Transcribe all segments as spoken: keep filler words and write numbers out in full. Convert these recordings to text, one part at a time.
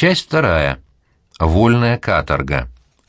Часть вторая. Вольная каторга.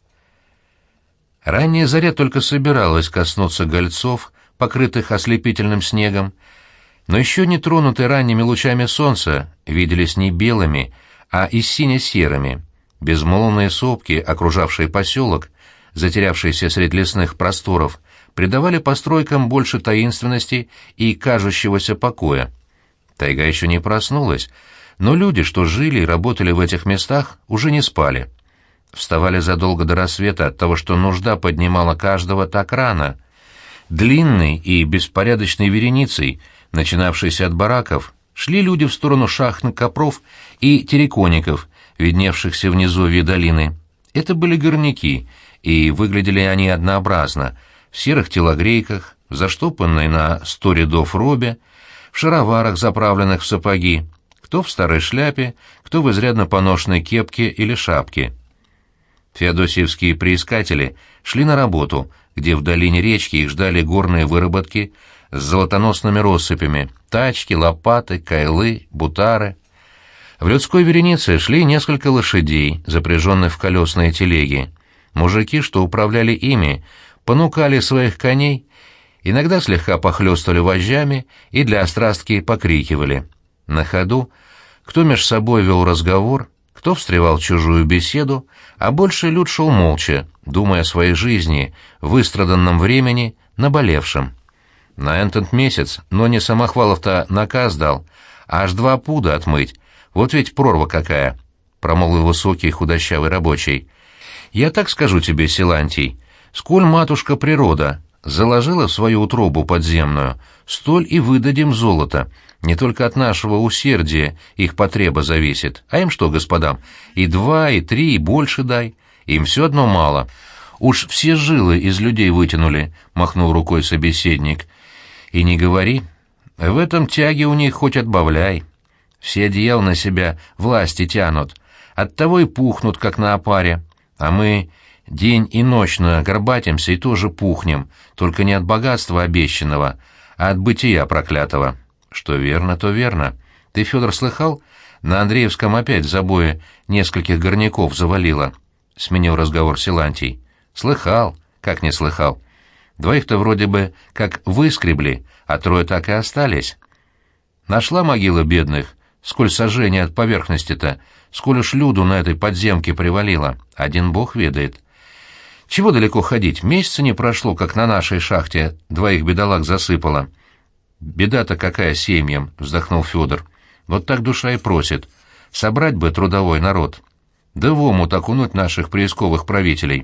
Ранняя заря только собиралась коснуться гольцов, покрытых ослепительным снегом, но еще не тронутые ранними лучами солнца виделись не белыми, а и сине-серыми. Безмолвные сопки, окружавшие поселок, затерявшиеся среди лесных просторов, придавали постройкам больше таинственности и кажущегося покоя. Тайга еще не проснулась, но люди, что жили и работали в этих местах, уже не спали. Вставали задолго до рассвета от того, что нужда поднимала каждого так рано. Длинной и беспорядочной вереницей, начинавшейся от бараков, шли люди в сторону шахтных копров и террикоников, видневшихся внизу долины. Это были горняки, и выглядели они однообразно, в серых телогрейках, в заштопанной на сто рядов робе, в шароварах, заправленных в сапоги, кто в старой шляпе, кто в изрядно поношенной кепке или шапке. Феодосиевские приискатели шли на работу, где в долине речки их ждали горные выработки с золотоносными россыпями, тачки, лопаты, кайлы, бутары. В людской веренице шли несколько лошадей, запряженных в колесные телеги. Мужики, что управляли ими, понукали своих коней, иногда слегка похлёстывали вожжами и для острастки покрикивали. На ходу кто меж собой вел разговор, кто встревал в чужую беседу, а больше люд шел молча, думая о своей жизни, выстраданном времени, наболевшем. На этот месяц, но не Самохвалов-то наказ дал, аж два пуда отмыть. Вот ведь прорва какая, — промолвил высокий худощавый рабочий. Я так скажу тебе, Силантий, сколь матушка природа заложила в свою утробу подземную, столь и выдадим золото. Не только от нашего усердия их потреба зависит. А им что, господам, и два, и три, и больше дай. Им все одно мало. Уж все жилы из людей вытянули, — махнул рукой собеседник. И не говори. В этом тяге у них хоть отбавляй. Все одеял на себя власти тянут. Оттого и пухнут, как на опаре. А мы день и ночь горбатимся и тоже пухнем, только не от богатства обещанного, а от бытия проклятого. Что верно, то верно. Ты, Федор, слыхал? На Андреевском опять в забое нескольких горняков завалило. Сменил разговор Силантий. Слыхал? Как не слыхал? Двоих-то вроде бы как выскребли, а трое так и остались. Нашла могила бедных, сколь сожжений от поверхности-то, сколь уж люду на этой подземке привалило. Один бог ведает. Чего далеко ходить? Месяца не прошло, как на нашей шахте двоих бедолаг засыпало. «Беда-то какая семьям!» — вздохнул Федор. «Вот так душа и просит. Собрать бы трудовой народ. Да в омут окунуть наших приисковых правителей».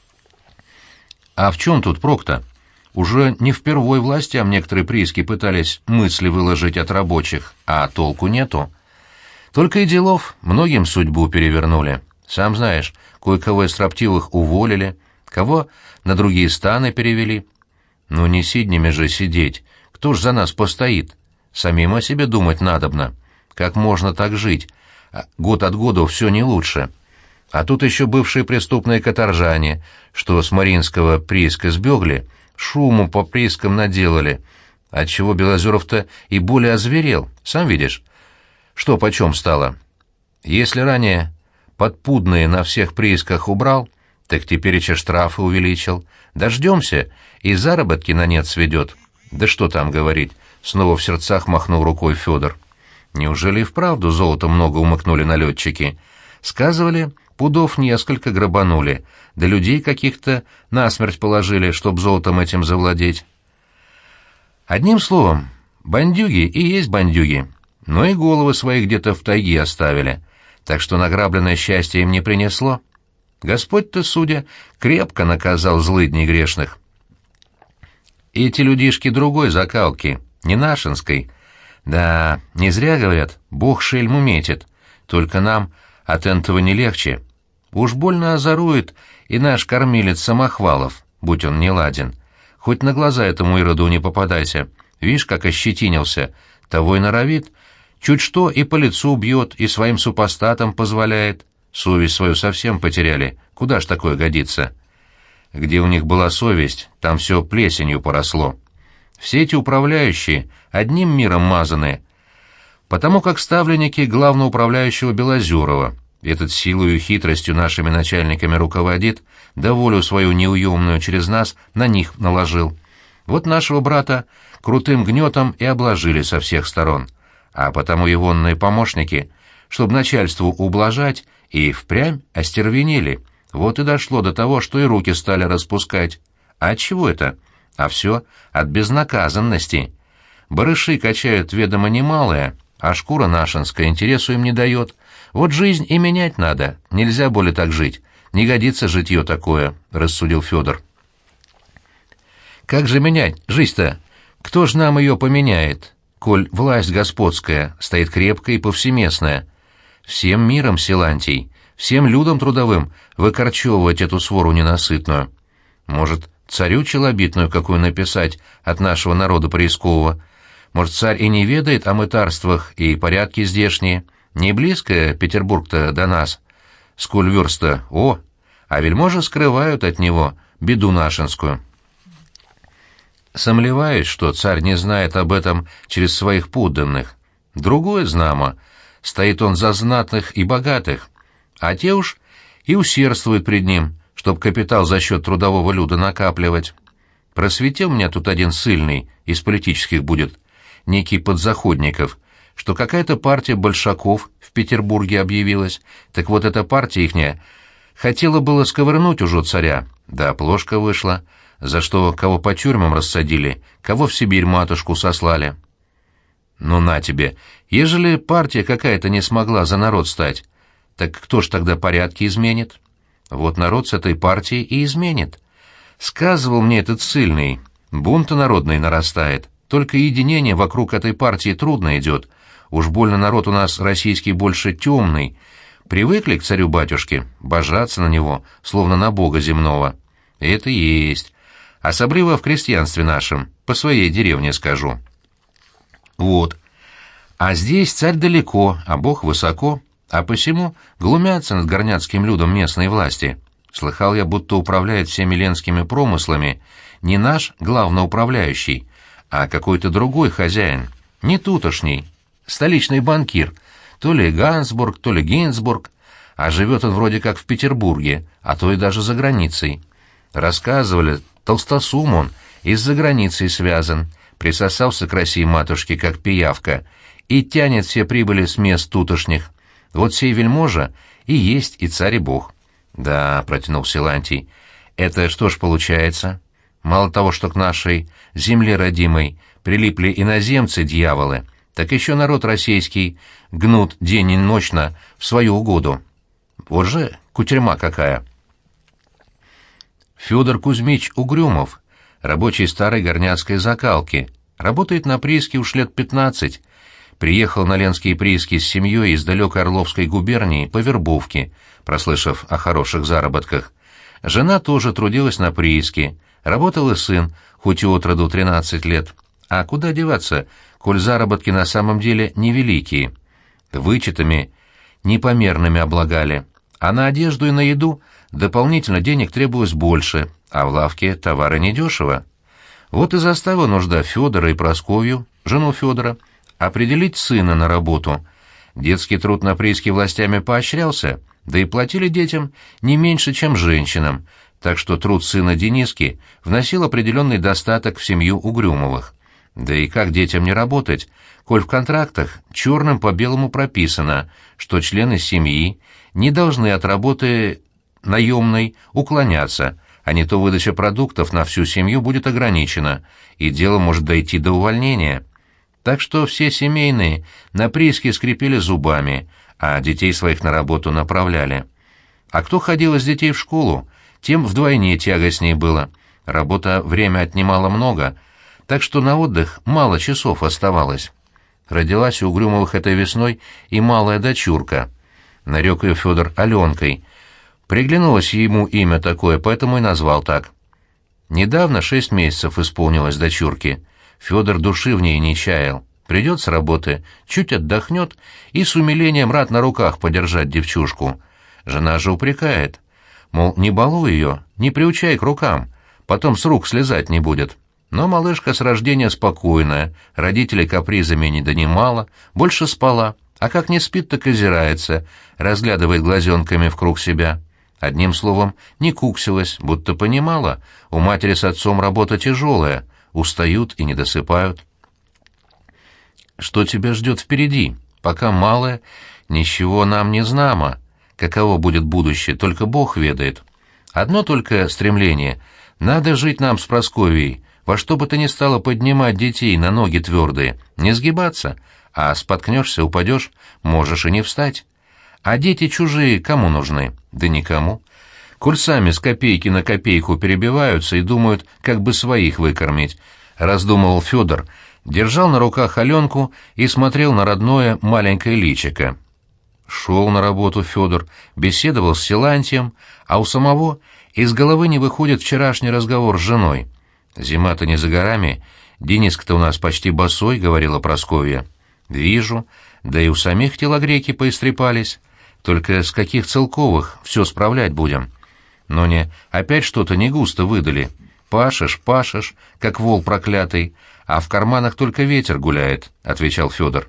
«А в чем тут прок-то? Уже не впервой властям некоторые прииски пытались мысли выложить от рабочих, а толку нету. Только и делов, многим судьбу перевернули. Сам знаешь, кое-кого из строптивых уволили, кого на другие станы перевели. Ну не сиднями же сидеть». Кто ж за нас постоит? Самим о себе думать надобно. Как можно так жить? Год от года все не лучше. А тут еще бывшие преступные каторжане, что с Мариинского прииска сбегли, шуму по приискам наделали, отчего Белозеров-то и более озверел, сам видишь. Что почем стало? Если ранее подпудные на всех приисках убрал, так теперь еще штрафы увеличил. Дождемся, и заработки на нет сведет. Да что там говорить, снова в сердцах махнул рукой Федор. Неужели и вправду золота много умыкнули налетчики? Сказывали, пудов несколько грабанули, да людей каких-то насмерть положили, чтоб золотом этим завладеть. Одним словом, бандюги и есть бандюги, но и головы свои где-то в тайге оставили, так что награбленное счастье им не принесло. Господь-то, судя, крепко наказал злыдней грешных. Эти людишки другой закалки, не нашинской. Да, не зря говорят, Бог шельму метит. Только нам от этого не легче. Уж больно озорует и наш кормилец Самохвалов, будь он неладен. Хоть на глаза этому ироду не попадайся. Видишь, как ощетинился. Того и норовит. Чуть что и по лицу бьет, и своим супостатам позволяет. Совесть свою совсем потеряли. Куда ж такое годится? Где у них была совесть, там все плесенью поросло. Все эти управляющие одним миром мазаны, потому как ставленники главного управляющего Белозерова, Этот силою и хитростью нашими начальниками руководит, да волю свою неуемную через нас на них наложил. Вот нашего брата крутым гнетом и обложили со всех сторон, а потому егонные помощники, чтобы начальству ублажать, и впрямь остервенели. Вот и дошло до того, что и руки стали распускать. А от чего это? А все от безнаказанности. Барыши качают ведомо немалое, а шкура нашинская интересу им не дает. Вот жизнь и менять надо, нельзя более так жить. Не годится житье такое, — рассудил Федор. Как же менять жизнь-то? Кто ж нам ее поменяет, коль власть господская стоит крепкая и повсеместная? Всем миром, Силантий, всем людям трудовым выкорчевывать эту свору ненасытную. Может, царю челобитную какую написать от нашего народа поискового? Может, царь и не ведает о мытарствах и порядке здешние? Не близко Петербург-то до нас. Сколь верста, о, а вельможи скрывают от него беду нашинскую. Сомневаюсь, что царь не знает об этом через своих подданных. Другое знамо, стоит он за знатных и богатых, а те уж и усердствуют пред ним, чтоб капитал за счет трудового люда накапливать. Просветил меня тут один ссыльный, из политических будет, некий Подзаходников, что какая-то партия большаков в Петербурге объявилась, так вот эта партия ихняя хотела было сковырнуть уже царя, да плошка вышла, за что кого по тюрьмам рассадили, кого в Сибирь матушку сослали. Ну на тебе, ежели партия какая-то не смогла за народ стать, так кто ж тогда порядки изменит? Вот народ с этой партией и изменит. Сказывал мне этот ссыльный, бунт народный нарастает, только единение вокруг этой партии трудно идет. Уж больно народ у нас российский больше темный. Привыкли к царю-батюшке, божаться на него, словно на бога земного. Это есть. Особливо в крестьянстве нашем, по своей деревне скажу. Вот. А здесь царь далеко, а бог высоко, а посему глумятся над горняцким людом местной власти. Слыхал я, будто управляет всеми ленскими промыслами не наш главноуправляющий, а какой-то другой хозяин, не тутошний, столичный банкир, то ли Гансбург, то ли Гинзбург, а живет он вроде как в Петербурге, а то и даже за границей. Рассказывали, толстосум он, из-за границей связан, присосался к России матушке, как пиявка, и тянет все прибыли с мест тутошних. Вот сей вельможа и есть и царь и бог. Да, протянул Силантий, это что ж получается? Мало того, что к нашей земле родимой прилипли иноземцы-дьяволы, так еще народ российский гнут день и ночно в свою угоду. Вот же кутерьма какая! Федор Кузьмич Угрюмов, рабочий старой горняцкой закалки, работает на прииске уж лет пятнадцать. Приехал на ленские прииски с семьей из далекой Орловской губернии по вербовке, прослышав о хороших заработках. Жена тоже трудилась на прииске, работал и сын, хоть и отроду тринадцать лет. А куда деваться, коль заработки на самом деле невеликие? Вычетами непомерными облагали, а на одежду и на еду дополнительно денег требовалось больше, а в лавке товары недешево. Вот и заставила нужда Федора и Прасковью, жену Федора, определить сына на работу. Детский труд на прииске властями поощрялся, да и платили детям не меньше, чем женщинам, так что труд сына Дениски вносил определенный достаток в семью Угрюмовых. Да и как детям не работать, коль в контрактах черным по белому прописано, что члены семьи не должны от работы наемной уклоняться, а не то выдача продуктов на всю семью будет ограничена, и дело может дойти до увольнения. Так что все семейные на прииске скрипели зубами, а детей своих на работу направляли. А кто ходил из детей в школу, тем вдвойне тягостнее было. Работа время отнимала много, так что на отдых мало часов оставалось. Родилась у Угрюмовых этой весной и малая дочурка. Нарек ее Федор Аленкой. Приглянулось ему имя такое, поэтому и назвал так. Недавно шесть месяцев исполнилось дочурке. Федор души в ней не чаял. Придет с работы, чуть отдохнет и с умилением рад на руках подержать девчушку. Жена же упрекает. Мол, не балуй ее, не приучай к рукам, потом с рук слезать не будет. Но малышка с рождения спокойная, родителей капризами не донимала, больше спала, а как не спит, так озирается, разглядывает глазенками в круг себя. Одним словом, не куксилась, будто понимала, у матери с отцом работа тяжелая, устают и не досыпают. Что тебя ждет впереди? Пока малое, ничего нам не знамо. Каково будет будущее, только Бог ведает. Одно только стремление — надо жить нам с Прасковьей, во что бы то ни стало поднимать детей на ноги твердые, не сгибаться, а споткнешься, упадешь, можешь и не встать. А дети чужие кому нужны? Да никому. Коль сами с копейки на копейку перебиваются и думают, как бы своих выкормить, раздумывал Федор, держал на руках Аленку и смотрел на родное маленькое личико. Шел на работу Федор, беседовал с Силантием, а у самого из головы не выходит вчерашний разговор с женой. «Зима-то не за горами, Дениска-то у нас почти босой», — говорила Прасковья. «Вижу, да и у самих телогреки поистрепались. Только с каких целковых все справлять будем? Но не, опять что-то не густо выдали. Пашешь, пашешь, как вол проклятый, а в карманах только ветер гуляет», — отвечал Федор.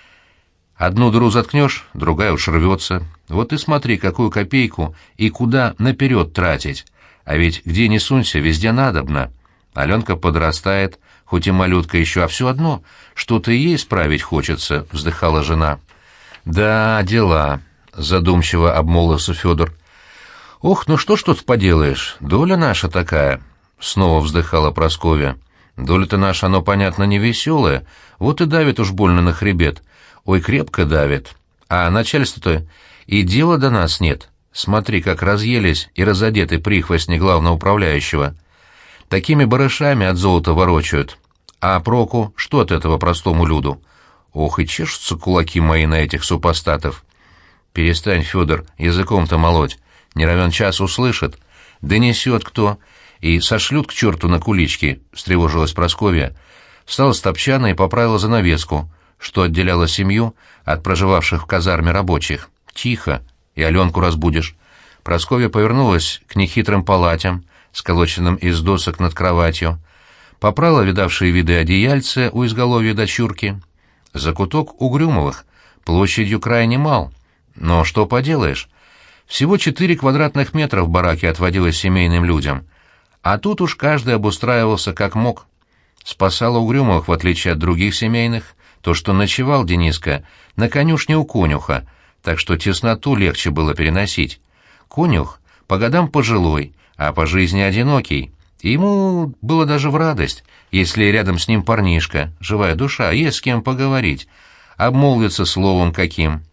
«Одну дыру заткнешь, другая уж рвется. Вот и смотри, какую копейку и куда наперед тратить. А ведь где ни сунься, везде надобно. Аленка подрастает, хоть и малютка еще, а все одно, что-то и ей справить хочется», — вздыхала жена. «Да, дела», — задумчиво обмолвился Федор. «Ох, ну что ж тут поделаешь, доля наша такая», — снова вздыхала Прасковья. «Доля-то наша, оно, понятно, не веселая, вот и давит уж больно на хребет. Ой, крепко давит. А начальство-то и дела до нас нет. Смотри, как разъелись и разодеты прихвостни главного управляющего. Такими барышами от золота ворочают. А проку что от этого простому люду? Ох, и чешутся кулаки мои на этих супостатов». «Перестань, Федор, языком-то молоть. Не равен час услышит. Донесет кто, и сошлют к черту на кулички», — встревожилась Прасковья. Встала с топчана и поправила занавеску, что отделяло семью от проживавших в казарме рабочих. «Тихо, и Аленку разбудишь». Прасковья повернулась к нехитрым палатям, сколоченным из досок над кроватью, поправила видавшие виды одеяльце у изголовья дочурки. Закуток Угрюмовых площадью крайне мал, но что поделаешь, всего четыре квадратных метра в бараке отводилось семейным людям, а тут уж каждый обустраивался как мог. Спасало Угрюмовых, в отличие от других семейных, то, что ночевал Дениска на конюшне у конюха, так что тесноту легче было переносить. Конюх по годам пожилой, а по жизни одинокий, и ему было даже в радость, если рядом с ним парнишка, живая душа, есть с кем поговорить, обмолвиться словом каким.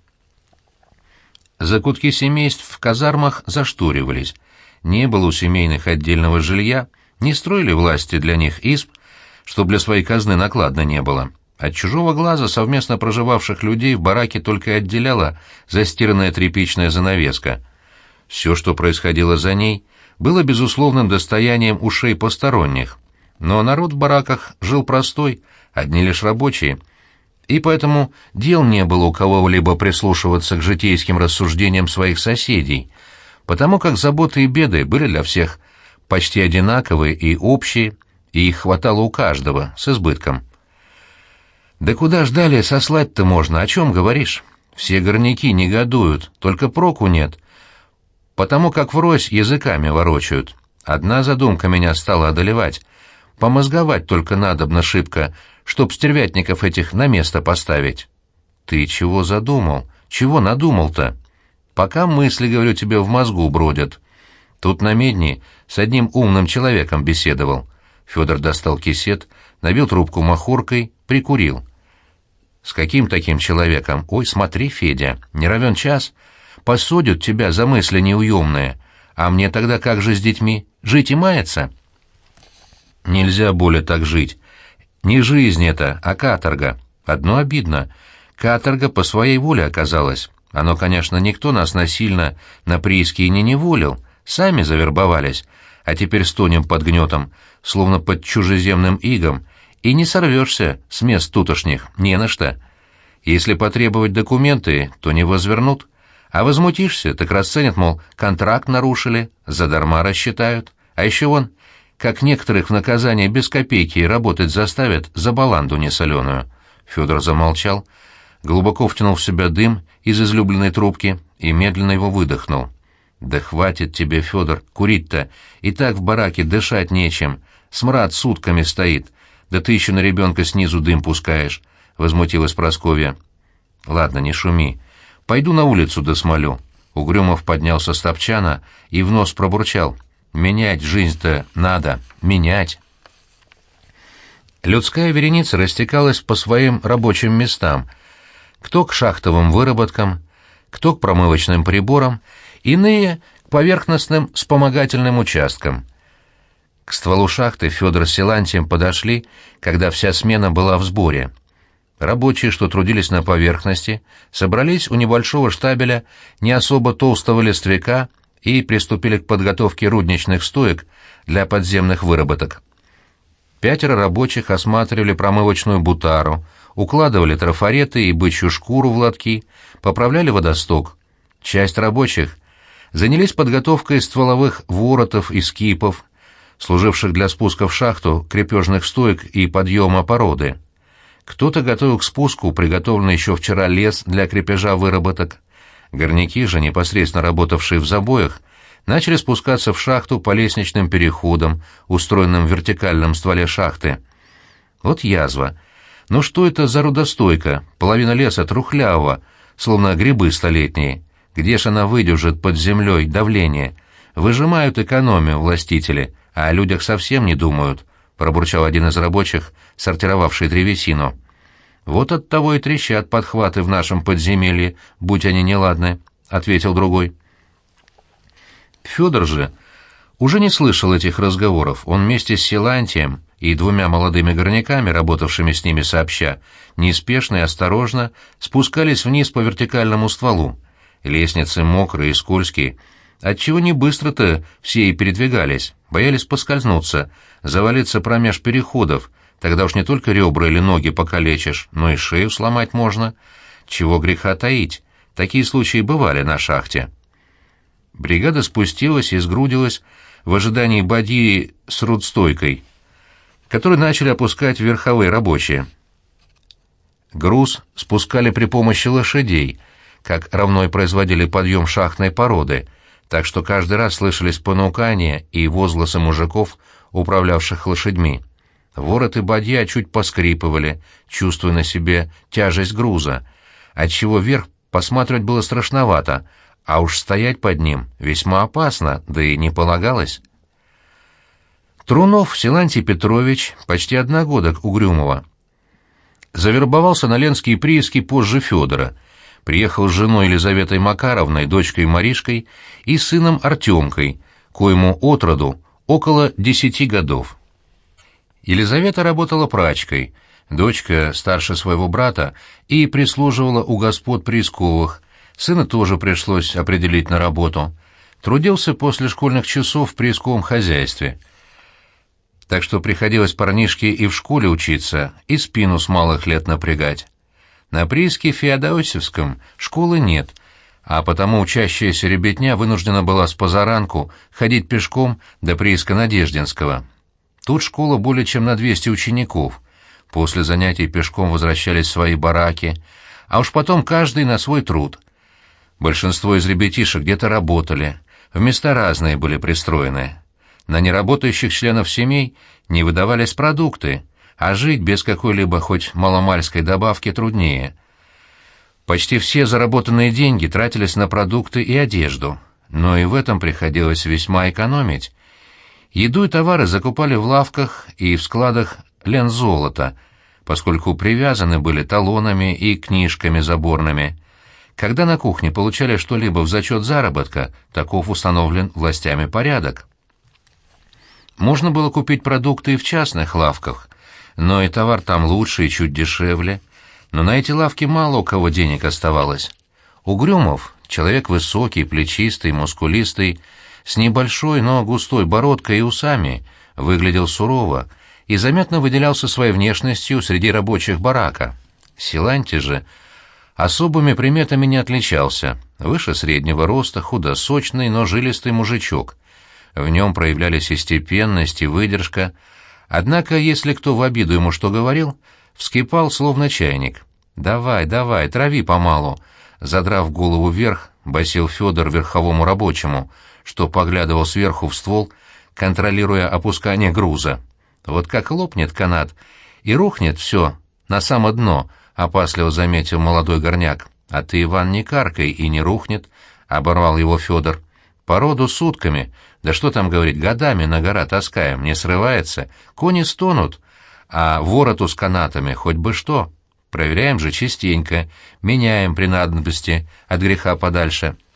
Закутки семейств в казармах зашторивались, не было у семейных отдельного жилья, не строили власти для них изб, чтоб для своей казны накладно не было. От чужого глаза совместно проживавших людей в бараке только и отделяла застиранная тряпичная занавеска. Все, что происходило за ней, было безусловным достоянием ушей посторонних, но народ в бараках жил простой, одни лишь рабочие, и поэтому дел не было у кого-либо прислушиваться к житейским рассуждениям своих соседей, потому как заботы и беды были для всех почти одинаковые и общие, и их хватало у каждого, с избытком. «Да куда ж далее сослать-то можно, о чем говоришь? Все горняки негодуют, только проку нет, потому как врозь языками ворочают. Одна задумка меня стала одолевать. Помозговать только надобно шибко, чтоб стервятников этих на место поставить». «Ты чего задумал? Чего надумал-то?» «Пока мысли, говорю тебе, в мозгу бродят. Тут на медне с одним умным человеком беседовал». Федор достал кисет, набил трубку махоркой, прикурил. «С каким таким человеком? Ой, смотри, Федя, не равен час. Посудят тебя за мысли неуемные. А мне тогда как же с детьми? Жить и маяться?» «Нельзя более так жить. Не жизнь это, а каторга. Одно обидно. Каторга по своей воле оказалась. Оно, конечно, никто нас насильно на прииски и не неволил. Сами завербовались. А теперь стонем под гнетом, словно под чужеземным игом, и не сорвешься с мест тутошних, не на что. Если потребовать документы, то не возвернут, а возмутишься, так расценят, мол, контракт нарушили, задарма рассчитают. А еще вон, как некоторых в наказание без копейки работать заставят за баланду несоленую». Федор замолчал. глубоко втянул в себя дым из излюбленной трубки и медленно его выдохнул. «Да хватит тебе, Федор, курить-то, и так в бараке дышать нечем, смрад сутками стоит, да ты еще на ребенка снизу дым пускаешь», — возмутилась Прасковья. «Ладно, не шуми. Пойду на улицу досмолю». Угрюмов поднялся с топчана и в нос пробурчал. «Менять жизнь-то надо, менять». Людская вереница растекалась по своим рабочим местам, кто к шахтовым выработкам, кто к промывочным приборам, иные — к поверхностным вспомогательным участкам. К стволу шахты Федор с Силантием подошли, когда вся смена была в сборе. Рабочие, что трудились на поверхности, собрались у небольшого штабеля не особо толстого листвяка и приступили к подготовке рудничных стоек для подземных выработок. Пятеро рабочих осматривали промывочную бутару, укладывали трафареты и бычью шкуру в лотки, поправляли водосток. Часть рабочих занялись подготовкой стволовых воротов и скипов, служивших для спуска в шахту крепежных стоек и подъема породы. Кто-то готовил к спуску приготовленный еще вчера лес для крепежа выработок. Горняки же, непосредственно работавшие в забоях, начали спускаться в шахту по лестничным переходам, устроенным в вертикальном стволе шахты. Вот язва. Ну что это за рудостойка? Половина леса трухлявого, словно грибы столетние. Где ж она выдержит под землей давление? Выжимают экономию властители, а о людях совсем не думают, — пробурчал один из рабочих, сортировавший древесину. «Вот оттого и трещат подхваты в нашем подземелье, будь они неладны», — ответил другой. Федор же уже не слышал этих разговоров. Он вместе с Силантием и двумя молодыми горняками, работавшими с ними сообща, неспешно и осторожно спускались вниз по вертикальному стволу. Лестницы мокрые и скользкие. Отчего не быстро-то все и передвигались, боялись поскользнуться, завалиться промеж переходов, тогда уж не только ребра или ноги покалечишь, но и шею сломать можно. Чего греха таить, такие случаи бывали на шахте. Бригада спустилась и сгрудилась в ожидании бадьи с рудстойкой, который начали опускать верховые рабочие. Груз спускали при помощи лошадей, как равно и производили подъем шахтной породы, так что каждый раз слышались понукания и возгласы мужиков, управлявших лошадьми. Ворот и бадья чуть поскрипывали, чувствуя на себе тяжесть груза, отчего вверх посматривать было страшновато, а уж стоять под ним весьма опасно, да и не полагалось. Трунов Силантий Петрович, почти одногодок Угрюмова, завербовался на ленские прииски позже Федора, приехал с женой Елизаветой Макаровной, дочкой Маришкой и сыном Артемкой, коему отроду около десяти годов. Елизавета работала прачкой, дочка старше своего брата и прислуживала у господ приисковых, сына тоже пришлось определить на работу, трудился после школьных часов в приисковом хозяйстве. Так что приходилось парнишке и в школе учиться, и спину с малых лет напрягать. На прииске Феодосевском школы нет, а потому учащаяся ребятня вынуждена была с позаранку ходить пешком до прииска Надеждинского. Тут школа более чем на двести учеников. После занятий пешком возвращались в свои бараки, а уж потом каждый на свой труд. Большинство из ребятишек где-то работали, в места разные были пристроены. На неработающих членов семей не выдавались продукты, а жить без какой-либо хоть маломальской добавки труднее. Почти все заработанные деньги тратились на продукты и одежду, но и в этом приходилось весьма экономить. Еду и товары закупали в лавках и в складах Лензолота, поскольку привязаны были талонами и книжками заборными. Когда на кухне получали что-либо в зачет заработка, таков установлен властями порядок. Можно было купить продукты и в частных лавках, но и товар там лучше и чуть дешевле. Но на эти лавки мало у кого денег оставалось. Угрюмов, человек высокий, плечистый, мускулистый, с небольшой, но густой бородкой и усами, выглядел сурово и заметно выделялся своей внешностью среди рабочих барака. Силантий же особыми приметами не отличался. Выше среднего роста, худосочный, но жилистый мужичок. В нем проявлялись и степенность, и выдержка. Однако, если кто в обиду ему что говорил, вскипал, словно чайник. «Давай, давай, трави помалу!» Задрав голову вверх, басил Федор верховому рабочему, что поглядывал сверху в ствол, контролируя опускание груза. «Вот как лопнет канат, и рухнет все на само дно», — опасливо заметил молодой горняк. «А ты, Иван, не каркай, и не рухнет», — оборвал его Федор. «Породу сутками, да что там говорить, годами на гора таскаем, не срывается, кони стонут, а вороту с канатами хоть бы что. Проверяем же частенько, меняем при надобности, от греха подальше».